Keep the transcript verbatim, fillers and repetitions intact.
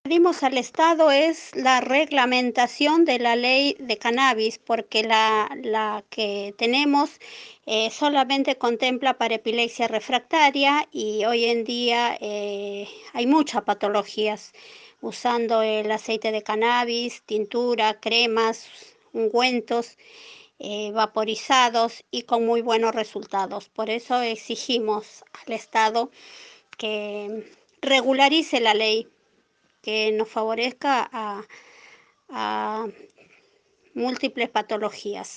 Pedimos al Estado es la reglamentación de la ley de cannabis, porque la, la que tenemos eh, solamente contempla para epilepsia refractaria y hoy en día eh, hay muchas patologías usando el aceite de cannabis, tintura, cremas, ungüentos, eh, vaporizados y con muy buenos resultados. Por eso exigimos al Estado que regularice la ley, que nos favorezca a, a múltiples patologías.